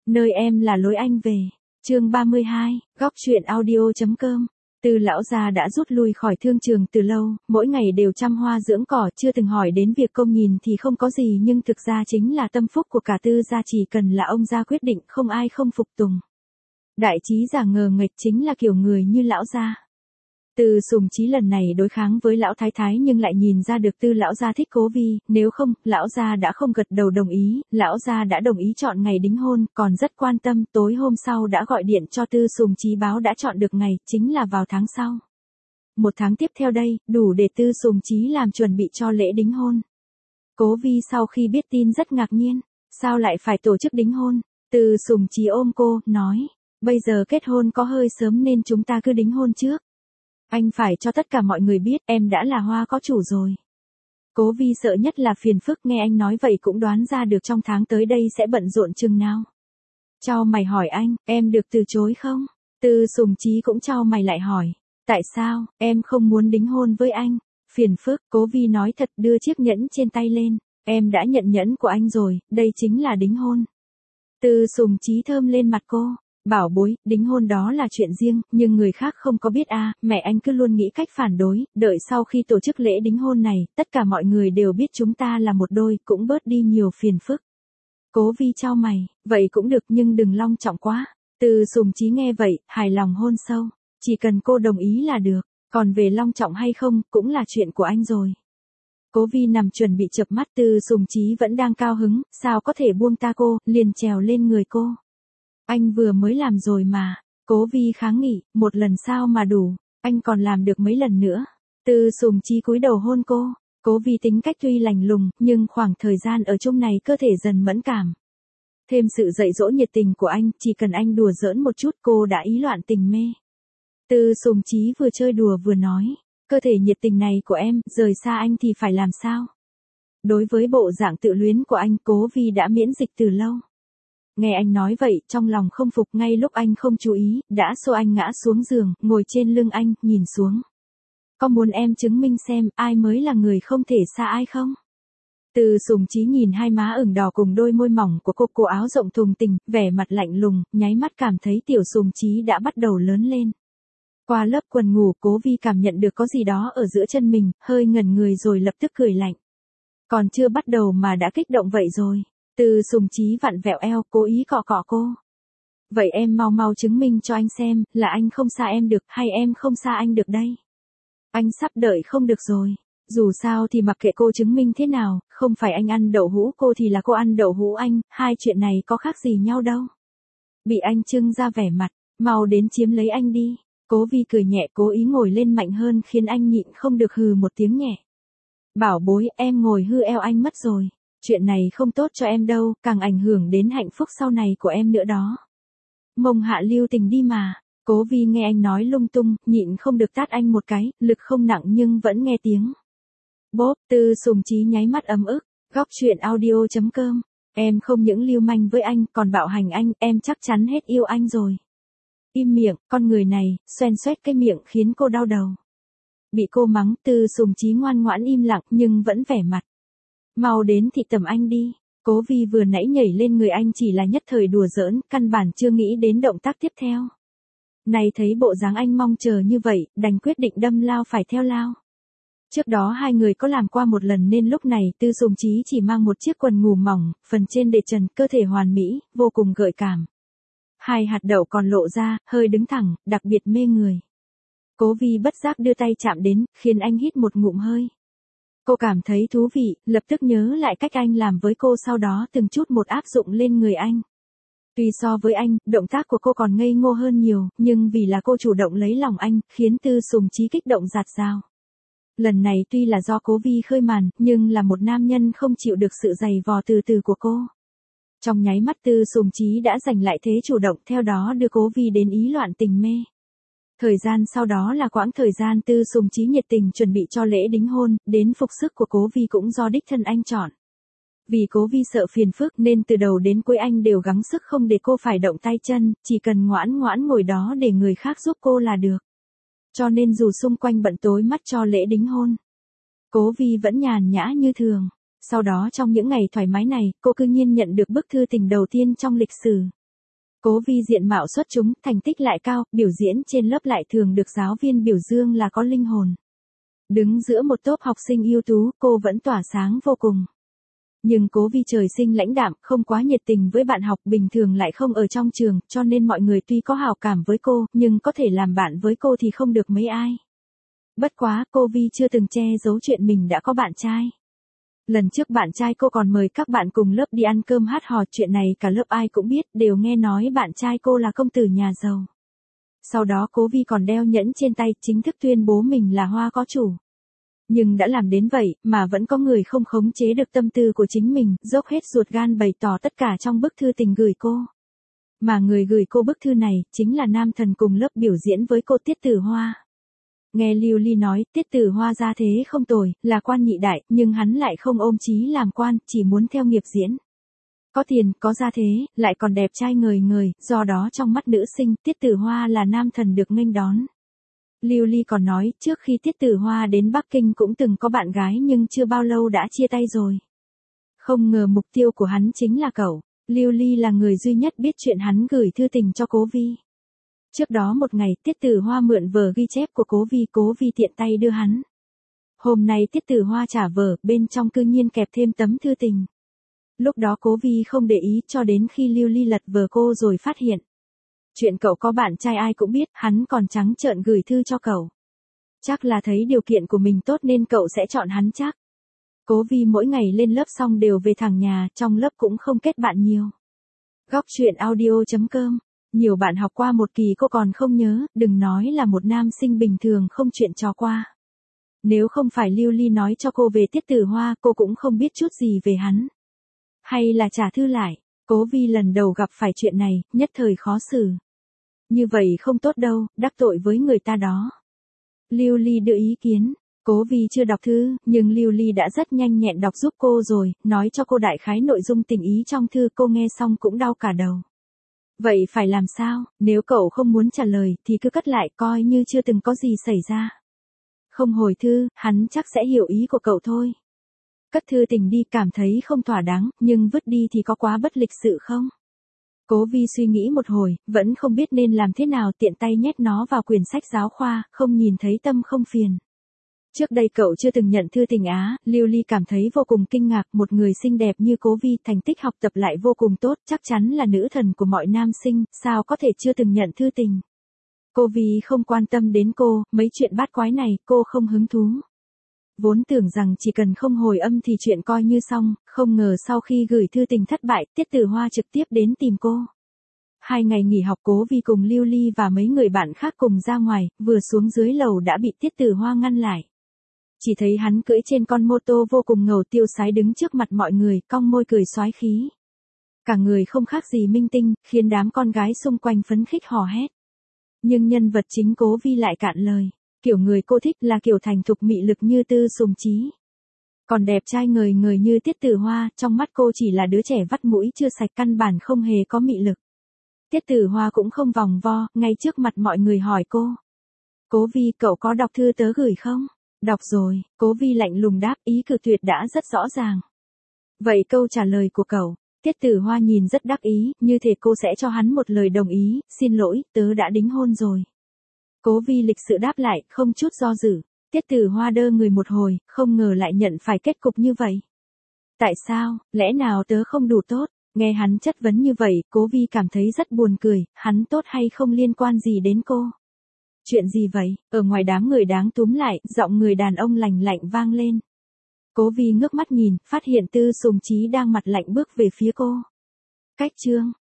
Nơi em là lối anh về. Chương 32, góc truyện audio.com. Tư lão gia đã rút lui khỏi thương trường từ lâu, mỗi ngày đều chăm hoa dưỡng cỏ, chưa từng hỏi đến việc công nhìn thì không có gì, nhưng thực ra chính là tâm phúc của cả Tư gia, chỉ cần là ông gia quyết định không ai không phục tùng. Đại trí giả ngờ nghệch chính là kiểu người như lão gia. Tư Sùng Chí lần này đối kháng với lão thái thái nhưng lại nhìn ra được Tư lão gia thích Cố Vi, nếu không, lão gia đã không gật đầu đồng ý, lão gia đã đồng ý chọn ngày đính hôn, còn rất quan tâm, tối hôm sau đã gọi điện cho Tư Sùng Chí báo đã chọn được ngày, chính là vào tháng sau. Một tháng tiếp theo đây, đủ để Tư Sùng Chí làm chuẩn bị cho lễ đính hôn. Cố Vi sau khi biết tin rất ngạc nhiên, sao lại phải tổ chức đính hôn? Tư Sùng Chí ôm cô, nói, bây giờ kết hôn có hơi sớm nên chúng ta cứ đính hôn trước. Anh phải cho tất cả mọi người biết em đã là hoa có chủ rồi. Cố Vi sợ nhất là phiền phức, nghe anh nói vậy cũng đoán ra được trong tháng tới đây sẽ bận rộn chừng nào. Chau mày hỏi anh, em được từ chối không? Tư Sùng Chí cũng chau mày lại hỏi, tại sao, em không muốn đính hôn với anh? Phiền phức, Cố Vi nói thật, đưa chiếc nhẫn trên tay lên, em đã nhận nhẫn của anh rồi, đây chính là đính hôn. Tư Sùng Chí thơm lên mặt cô. Bảo bối, đính hôn đó là chuyện riêng, nhưng người khác không có biết à, mẹ anh cứ luôn nghĩ cách phản đối, đợi sau khi tổ chức lễ đính hôn này, tất cả mọi người đều biết chúng ta là một đôi, cũng bớt đi nhiều phiền phức. Cố Vi chau mày, vậy cũng được nhưng đừng long trọng quá. Tư Sùng Chí nghe vậy, hài lòng hôn sâu, chỉ cần cô đồng ý là được, còn về long trọng hay không, cũng là chuyện của anh rồi. Cố Vi nằm chuẩn bị chợp mắt, Tư Sùng Chí vẫn đang cao hứng, sao có thể buông ta cô, liền trèo lên người cô. Anh vừa mới làm rồi mà. Cố Vi kháng nghị, một lần sao mà đủ, anh còn làm được mấy lần nữa. Tư Sùng Chí cúi đầu hôn cô. Cố Vi tính cách tuy lành lùng, nhưng khoảng thời gian ở chung này cơ thể dần mẫn cảm. Thêm sự dạy dỗ nhiệt tình của anh, chỉ cần anh đùa giỡn một chút cô đã ý loạn tình mê. Tư Sùng Chí vừa chơi đùa vừa nói, cơ thể nhiệt tình này của em, rời xa anh thì phải làm sao? Đối với bộ dạng tự luyến của anh, Cố Vi đã miễn dịch từ lâu. Nghe anh nói vậy, trong lòng không phục, ngay lúc anh không chú ý, đã xô anh ngã xuống giường, ngồi trên lưng anh, nhìn xuống. Có muốn em chứng minh xem, ai mới là người không thể xa ai không? Tư Sùng Chí nhìn hai má ửng đỏ cùng đôi môi mỏng của cô áo rộng thùng tình, vẻ mặt lạnh lùng, nháy mắt cảm thấy tiểu Sùng Chí đã bắt đầu lớn lên. Qua lớp quần ngủ, Cố Vi cảm nhận được có gì đó ở giữa chân mình, hơi ngẩn người rồi lập tức cười lạnh. Còn chưa bắt đầu mà đã kích động vậy rồi. Tư Sùng Chí vặn vẹo eo, cố ý cọ cọ cô. Vậy em mau mau chứng minh cho anh xem, là anh không xa em được, hay em không xa anh được đây. Anh sắp đợi không được rồi. Dù sao thì mặc kệ cô chứng minh thế nào, không phải anh ăn đậu hũ cô thì là cô ăn đậu hũ anh, hai chuyện này có khác gì nhau đâu. Bị anh trưng ra vẻ mặt, mau đến chiếm lấy anh đi. Cố Vi cười nhẹ, cố ý ngồi lên mạnh hơn khiến anh nhịn không được hừ một tiếng nhẹ. Bảo bối, em ngồi hư eo anh mất rồi. Chuyện này không tốt cho em đâu, càng ảnh hưởng đến hạnh phúc sau này của em nữa đó. Mông hạ lưu tình đi mà. Cố Vi nghe anh nói lung tung, nhịn không được tát anh một cái, lực không nặng nhưng vẫn nghe tiếng. Bốp, Tư Sùng Chí nháy mắt ấm ức, góc truyện audio.com. Em không những lưu manh với anh, còn bạo hành anh, em chắc chắn hết yêu anh rồi. Im miệng, con người này, xoen xoét cái miệng khiến cô đau đầu. Bị cô mắng, Tư Sùng Chí ngoan ngoãn im lặng nhưng vẫn vẻ mặt. Mau đến thị tầm anh đi. Cố Vi vừa nãy nhảy lên người anh chỉ là nhất thời đùa giỡn, căn bản chưa nghĩ đến động tác tiếp theo. Này thấy bộ dáng anh mong chờ như vậy, đành quyết định đâm lao phải theo lao. Trước đó hai người có làm qua một lần nên lúc này Tư Sùng Chí chỉ mang một chiếc quần ngủ mỏng, phần trên để trần, cơ thể hoàn mỹ, vô cùng gợi cảm. Hai hạt đậu còn lộ ra, hơi đứng thẳng, đặc biệt mê người. Cố Vi bất giác đưa tay chạm đến, khiến anh hít một ngụm hơi. Cô cảm thấy thú vị, lập tức nhớ lại cách anh làm với cô, sau đó từng chút một áp dụng lên người anh. Tuy so với anh, động tác của cô còn ngây ngô hơn nhiều, nhưng vì là cô chủ động lấy lòng anh, khiến Tư Sùng Chí kích động rạt rào. Lần này tuy là do Cố Vi khơi màn, nhưng là một nam nhân không chịu được sự giày vò từ từ của cô. Trong nháy mắt Tư Sùng Chí đã giành lại thế chủ động, theo đó đưa Cố Vi đến ý loạn tình mê. Thời gian sau đó là quãng thời gian Tư Sùng Chí nhiệt tình chuẩn bị cho lễ đính hôn, đến phục sức của Cố Vi cũng do đích thân anh chọn. Vì Cố Vi sợ phiền phức nên từ đầu đến cuối anh đều gắng sức không để cô phải động tay chân, chỉ cần ngoãn ngoãn ngồi đó để người khác giúp cô là được. Cho nên dù xung quanh bận tối mắt cho lễ đính hôn, Cố Vi vẫn nhàn nhã như thường. Sau đó trong những ngày thoải mái này, cô cư nhiên nhận được bức thư tình đầu tiên trong lịch sử. Cố Vi diện mạo xuất chúng, thành tích lại cao, biểu diễn trên lớp lại thường được giáo viên biểu dương là có linh hồn. Đứng giữa một tốp học sinh ưu tú, cô vẫn tỏa sáng vô cùng. Nhưng Cố Vi trời sinh lãnh đạm, không quá nhiệt tình với bạn học, bình thường lại không ở trong trường, cho nên mọi người tuy có hảo cảm với cô, nhưng có thể làm bạn với cô thì không được mấy ai. Bất quá, cô Vi chưa từng che giấu chuyện mình đã có bạn trai. Lần trước bạn trai cô còn mời các bạn cùng lớp đi ăn cơm hát hò, chuyện này cả lớp ai cũng biết, đều nghe nói bạn trai cô là công tử nhà giàu. Sau đó Cố Vi còn đeo nhẫn trên tay, chính thức tuyên bố mình là hoa có chủ. Nhưng đã làm đến vậy, mà vẫn có người không khống chế được tâm tư của chính mình, dốc hết ruột gan bày tỏ tất cả trong bức thư tình gửi cô. Mà người gửi cô bức thư này, chính là nam thần cùng lớp biểu diễn với cô Tiết Tử Hoa. Nghe Lưu Ly nói, Tiết Tử Hoa gia thế không tồi, là quan nhị đại, nhưng hắn lại không ôm chí làm quan, chỉ muốn theo nghiệp diễn. Có tiền, có gia thế, lại còn đẹp trai ngời ngời, do đó trong mắt nữ sinh, Tiết Tử Hoa là nam thần được nghênh đón. Lưu Ly còn nói, trước khi Tiết Tử Hoa đến Bắc Kinh cũng từng có bạn gái nhưng chưa bao lâu đã chia tay rồi. Không ngờ mục tiêu của hắn chính là cậu. Lưu Ly là người duy nhất biết chuyện hắn gửi thư tình cho Cố Vi. Trước đó một ngày, Tiết Tử Hoa mượn vở ghi chép của Cố Vi tiện tay đưa hắn. Hôm nay Tiết Tử Hoa trả vở, bên trong cư nhiên kẹp thêm tấm thư tình. Lúc đó Cố Vi không để ý cho đến khi Lưu Ly lật vở cô rồi phát hiện. Chuyện cậu có bạn trai ai cũng biết, hắn còn trắng trợn gửi thư cho cậu. Chắc là thấy điều kiện của mình tốt nên cậu sẽ chọn hắn chắc. Cố Vi mỗi ngày lên lớp xong đều về thẳng nhà, trong lớp cũng không kết bạn nhiều. Góc truyện audio.com. Nhiều bạn học qua một kỳ cô còn không nhớ, đừng nói là một nam sinh bình thường không chuyện trò qua. Nếu không phải Lưu Ly nói cho cô về Tiết Tử Hoa, cô cũng không biết chút gì về hắn. Hay là trả thư lại, Cố Vi lần đầu gặp phải chuyện này, nhất thời khó xử. Như vậy không tốt đâu, đắc tội với người ta đó. Lưu Ly đưa ý kiến, Cố Vi chưa đọc thư, nhưng Lưu Ly đã rất nhanh nhẹn đọc giúp cô rồi, nói cho cô đại khái nội dung tình ý trong thư, cô nghe xong cũng đau cả đầu. Vậy phải làm sao, nếu cậu không muốn trả lời thì cứ cất lại coi như chưa từng có gì xảy ra. Không hồi thư, hắn chắc sẽ hiểu ý của cậu thôi. Cất thư tình đi, cảm thấy không thỏa đáng, nhưng vứt đi thì có quá bất lịch sự không? Cố Vi suy nghĩ một hồi, vẫn không biết nên làm thế nào, tiện tay nhét nó vào quyển sách giáo khoa, không nhìn thấy tâm không phiền. Trước đây cậu chưa từng nhận thư tình á, Lưu Ly cảm thấy vô cùng kinh ngạc, một người xinh đẹp như Cố Vi, thành tích học tập lại vô cùng tốt, chắc chắn là nữ thần của mọi nam sinh, sao có thể chưa từng nhận thư tình. Cô Vi không quan tâm đến cô, mấy chuyện bát quái này, cô không hứng thú. Vốn tưởng rằng chỉ cần không hồi âm thì chuyện coi như xong, không ngờ sau khi gửi thư tình thất bại, Tiết Tử Hoa trực tiếp đến tìm cô. 2 ngày nghỉ học, Cố Vi cùng Lưu Ly và mấy người bạn khác cùng ra ngoài, vừa xuống dưới lầu đã bị Tiết Tử Hoa ngăn lại. Chỉ thấy hắn cưỡi trên con mô tô vô cùng ngầu tiêu sái đứng trước mặt mọi người, cong môi cười soái khí. Cả người không khác gì minh tinh, khiến đám con gái xung quanh phấn khích hò hét. Nhưng nhân vật chính Cố Vi lại cạn lời. Kiểu người cô thích là kiểu thành thục mị lực như Tư Sùng Chí. Còn đẹp trai ngời ngời như Tiết Tử Hoa, trong mắt cô chỉ là đứa trẻ vắt mũi chưa sạch, căn bản không hề có mị lực. Tiết Tử Hoa cũng không vòng vo, ngay trước mặt mọi người hỏi cô. Cố Vi, cậu có đọc thư tớ gửi không? Đọc rồi, Cố Vi lạnh lùng đáp, ý cự tuyệt đã rất rõ ràng. Vậy câu trả lời của cậu? Tiết Tử Hoa nhìn rất đắc ý, như thể cô sẽ cho hắn một lời đồng ý, xin lỗi, tớ đã đính hôn rồi. Cố Vi lịch sự đáp lại, không chút do dự. Tiết Tử Hoa đơ người một hồi, không ngờ lại nhận phải kết cục như vậy. Tại sao, lẽ nào tớ không đủ tốt? Nghe hắn chất vấn như vậy, Cố Vi cảm thấy rất buồn cười, hắn tốt hay không liên quan gì đến cô. Chuyện gì vậy? Ở ngoài đám người đáng túm lại, giọng người đàn ông lành lạnh vang lên. Cố Vi ngước mắt nhìn, phát hiện Tư Sùng Chí đang mặt lạnh bước về phía cô. Cách chương